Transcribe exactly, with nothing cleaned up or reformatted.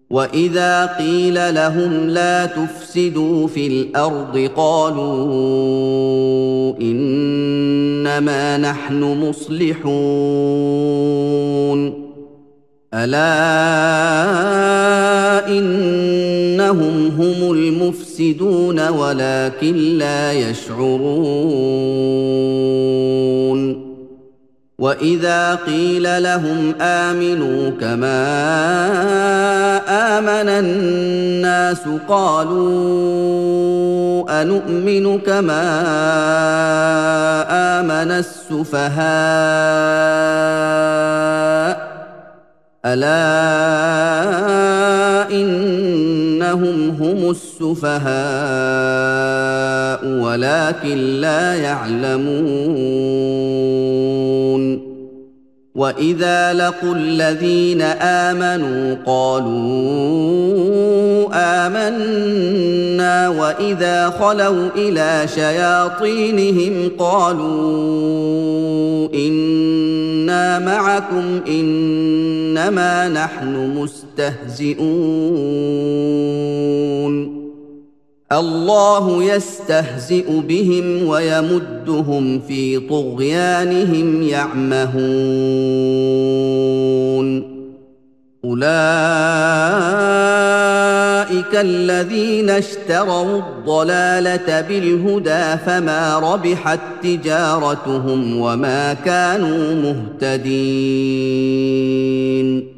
وإذا قيل لهم لا تفسدوا في الأرض قالوا إنما نحن مصلحون ألا إنهم هم المفسدون ولكن لا يشعرون وإذا قيل لهم آمنوا كما آمن الناس قالوا أنؤمن كما آمن السفهاء ألا إنهم هم السفهاء ولكن لا يعلمون وإذا لقوا الذين آمنوا قالوا آمنا وإذا خلوا إلى شياطينهم قالوا إنا معكم إنما نحن مستهزئون الله يستهزئ بهم ويمدهم في طغيانهم يعمهون أولئك الذين اشتروا الضلالة بالهدى فما ربحت تجارتهم وما كانوا مهتدين